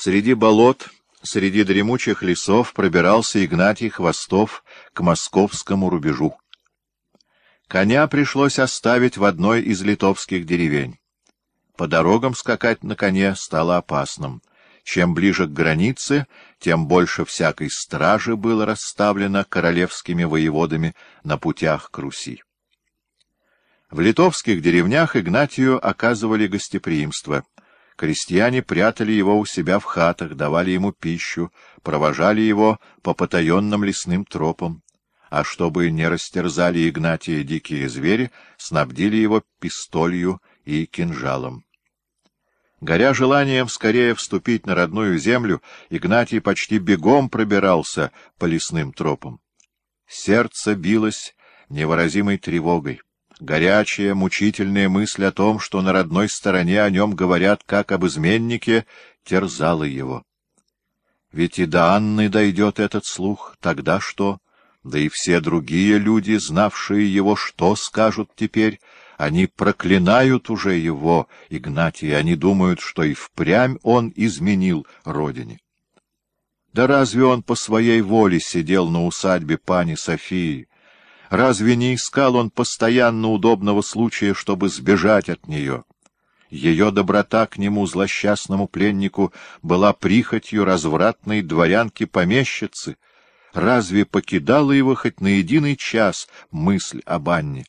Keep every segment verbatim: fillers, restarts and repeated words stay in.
Среди болот, среди дремучих лесов пробирался Игнатий Хвостов к московскому рубежу. Коня пришлось оставить в одной из литовских деревень. По дорогам скакать на коне стало опасным. Чем ближе к границе, тем больше всякой стражи было расставлено королевскими воеводами на путях к Руси. В литовских деревнях Игнатию оказывали гостеприимство. Крестьяне прятали его у себя в хатах, давали ему пищу, провожали его по потаенным лесным тропам. А чтобы не растерзали Игнатия дикие звери, снабдили его пистолью и кинжалом. Горя желанием скорее вступить на родную землю, Игнатий почти бегом пробирался по лесным тропам. Сердце билось невыразимой тревогой. Горячая, мучительная мысль о том, что на родной стороне о нем говорят как об изменнике, терзала его. Ведь и до Анны дойдет этот слух, тогда что? Да и все другие люди, знавшие его, что скажут теперь? Они проклинают уже его, Игнатия, они думают, что и впрямь он изменил родине. Да разве он по своей воле сидел на усадьбе пани Софии? Разве не искал он постоянно удобного случая, чтобы сбежать от нее? Ее доброта к нему, злосчастному пленнику, была прихотью развратной дворянки-помещицы. Разве покидала его хоть на единый час мысль об Анне?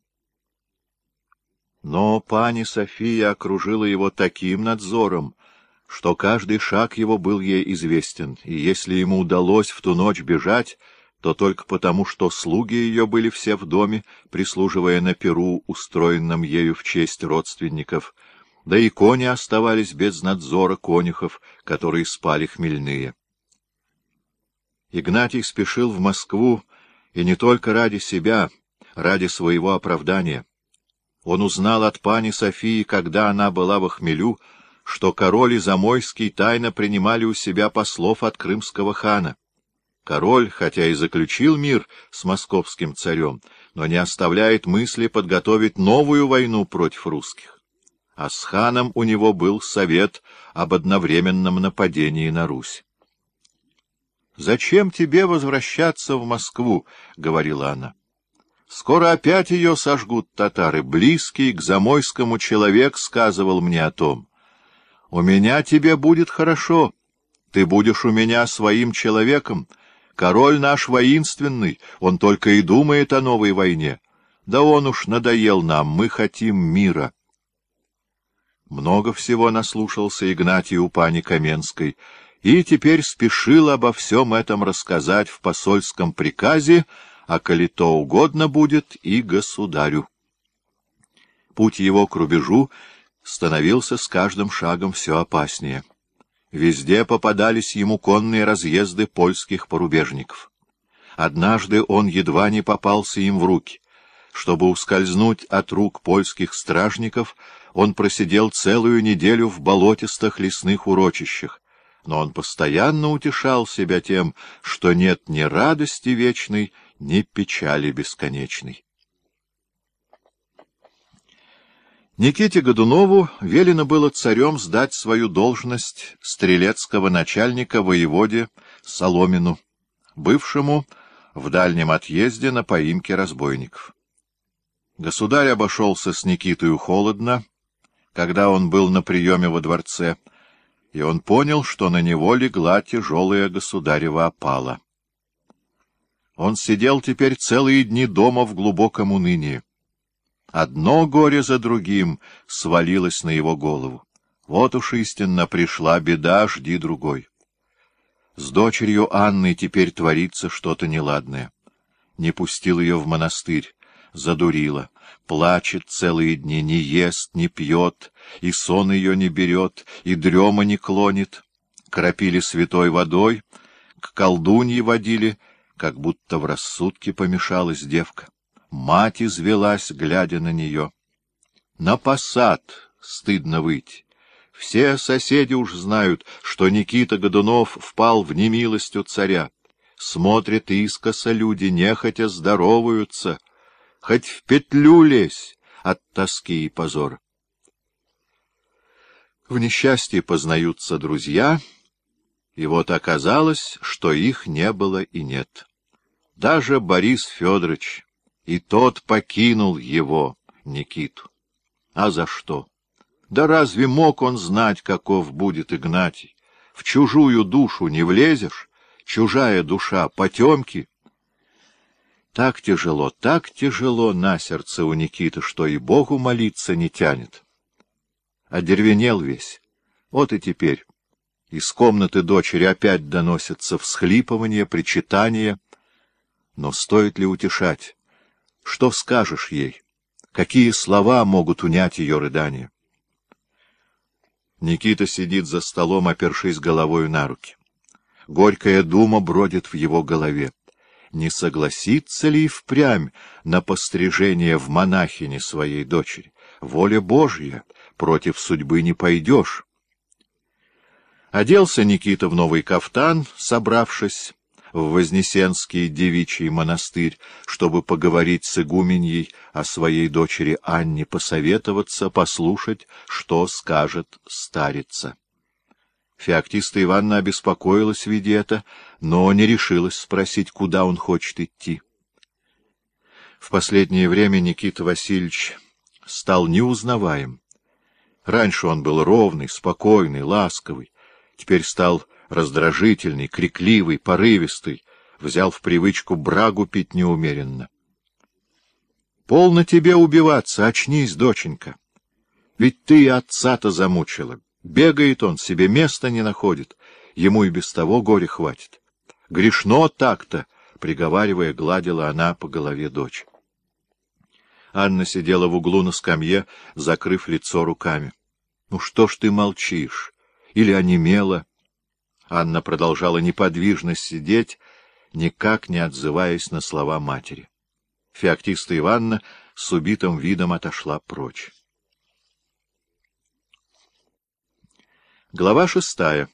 Но пани София окружила его таким надзором, что каждый шаг его был ей известен, и если ему удалось в ту ночь бежать, то только потому, что слуги ее были все в доме, прислуживая на пиру, устроенном ею в честь родственников, да и кони оставались без надзора конюхов, которые спали хмельные. Игнатий спешил в Москву, и не только ради себя, ради своего оправдания. Он узнал от пани Софии, когда она была во хмелю, что король и Замойский тайно принимали у себя послов от крымского хана. Король, хотя и заключил мир с московским царем, но не оставляет мысли подготовить новую войну против русских. А с ханом у него был совет об одновременном нападении на Русь. «Зачем тебе возвращаться в Москву?» — говорила она. «Скоро опять ее сожгут татары. Близкий к Замойскому человек сказывал мне о том. У меня тебе будет хорошо. Ты будешь у меня своим человеком. Король наш воинственный, он только и думает о новой войне. Да он уж надоел нам, мы хотим мира». Много всего наслушался Игнатий у пани Каменской, и теперь спешил обо всем этом рассказать в посольском приказе, а коли то угодно будет и государю. Путь его к рубежу становился с каждым шагом все опаснее. Везде попадались ему конные разъезды польских порубежников. Однажды он едва не попался им в руки. Чтобы ускользнуть от рук польских стражников, он просидел целую неделю в болотистых лесных урочищах, но он постоянно утешал себя тем, что нет ни радости вечной, ни печали бесконечной. Никите Годунову велено было царем сдать свою должность стрелецкого начальника воеводе Соломину, бывшему в дальнем отъезде на поимке разбойников. Государь обошелся с Никитою холодно, когда он был на приеме во дворце, и он понял, что на него легла тяжелая государева опала. Он сидел теперь целые дни дома в глубоком унынии. Одно горе за другим свалилось на его голову. Вот уж истинно пришла беда, жди другой. С дочерью Анной теперь творится что-то неладное. Не пустил ее в монастырь, задурила, плачет целые дни, не ест, не пьет, и сон ее не берет, и дрема не клонит. Кропили святой водой, к колдунье водили, как будто в рассудке помешалась девка. Мать извелась, глядя на нее. На посад стыдно выйти. Все соседи уж знают, что Никита Годунов впал в немилость у царя. Смотрят искоса люди, нехотя здороваются. Хоть в петлю лезь от тоски и позора. В несчастье познаются друзья, И вот оказалось, что их не было и нет. Даже Борис Федорович, и тот покинул его, Никиту. А за что? Да разве мог он знать, каков будет Игнатий? В чужую душу не влезешь, чужая душа потемки. Так тяжело, так тяжело на сердце у Никиты, что и Богу молиться не тянет. Одервенел весь. Вот и теперь из комнаты дочери опять доносятся всхлипывания, причитания. Но стоит ли утешать? Что скажешь ей? Какие слова могут унять ее рыдания? Никита сидит за столом, опершись головою на руки. Горькая дума бродит в его голове. Не согласится ли и впрямь на пострижение в монахини своей дочери? Воля Божья, против судьбы не пойдешь. Оделся Никита в новый кафтан, собравшись в Вознесенский девичий монастырь, чтобы поговорить с игуменьей о своей дочери Анне, посоветоваться, послушать, что скажет старица. Феоктиста Ивановна обеспокоилась, видя это, но не решилась спросить, куда он хочет идти. В последнее время Никита Васильевич стал неузнаваем. Раньше он был ровный, спокойный, ласковый, теперь стал раздражительный, крикливый, порывистый, взял в привычку брагу пить неумеренно. Полно тебе убиваться, очнись, доченька. Ведь ты и отца-то замучила. Бегает он, себе места не находит, ему и без того горя хватит. Грешно так-то, приговаривая, гладила она по голове дочь. Анна сидела в углу на скамье, закрыв лицо руками. — Ну что ж ты молчишь? Или онемела? Анна продолжала неподвижно сидеть, никак не отзываясь на слова матери. Феоктиста Ивановна с убитым видом отошла прочь. Глава шестая.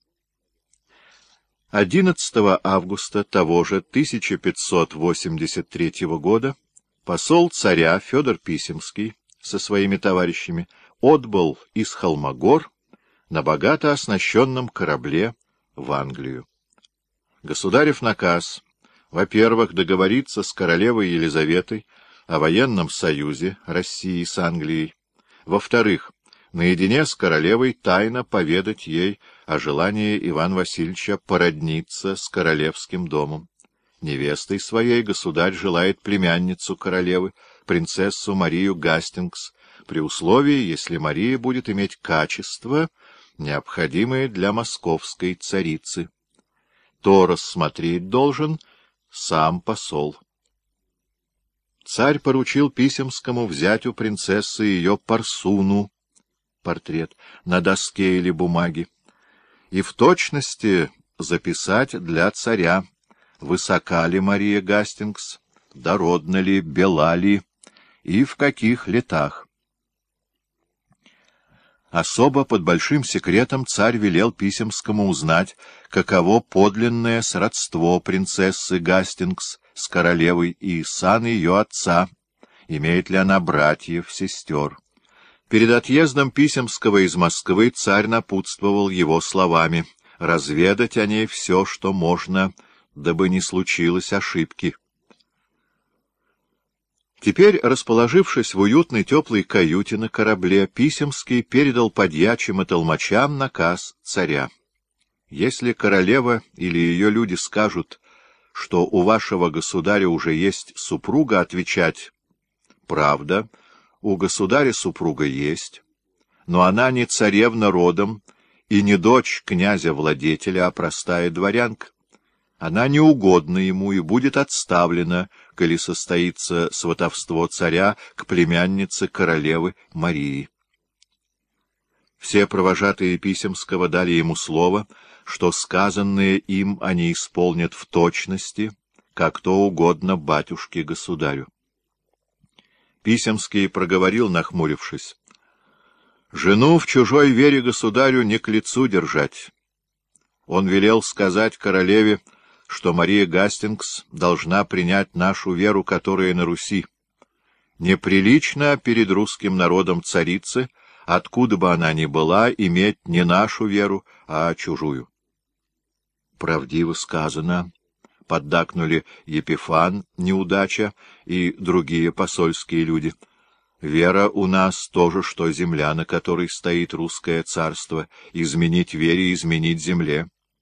одиннадцатого августа того же тысяча пятьсот восемьдесят третьего года посол царя Федор Писемский со своими товарищами отбыл из Холмогор на богато оснащенном корабле в Англию. Государев наказ, во-первых, договориться с королевой Елизаветой о военном союзе России с Англией, во-вторых, наедине с королевой тайно поведать ей о желании Ивана Васильевича породниться с королевским домом. Невестой своей государь желает племянницу королевы, принцессу Марию Гастингс, при условии, если Мария будет иметь качества, необходимые для московской царицы. То рассмотреть должен сам посол. Царь поручил Писемскому взять у принцессы ее парсуну, портрет, на доске или бумаге, и в точности записать для царя, высока ли Мария Гастингс, дородна ли, бела ли и в каких летах. Особо под большим секретом царь велел Писемскому узнать, каково подлинное сродство принцессы Гастингс с королевой и сан ее отца, имеет ли она братьев, сестер. Перед отъездом Писемского из Москвы царь напутствовал его словами разведать о ней все, что можно, дабы не случилось ошибки. Теперь, расположившись в уютной теплой каюте на корабле, Писемский передал подьячим и толмачам наказ царя. Если королева или ее люди скажут, что у вашего государя уже есть супруга, отвечать: правда, у государя супруга есть, но она не царевна родом и не дочь князя-владетеля, а простая дворянка. Она не угодна ему и будет отставлена, коли состоится сватовство царя к племяннице королевы Марии. Все провожатые Писемского дали ему слово, что сказанное им они исполнят в точности, как то угодно батюшке-государю. Писемский проговорил, нахмурившись: «Жену в чужой вере государю не к лицу держать». Он велел сказать королеве, что Мария Гастингс должна принять нашу веру, которая на Руси. Неприлично перед русским народом царицы, откуда бы она ни была, иметь не нашу веру, а чужую. правдиво сказано, — поддакнули Епифан, неудача, и другие посольские люди. Вера у нас тоже, что земля, на которой стоит русское царство. Изменить вере, изменить земле.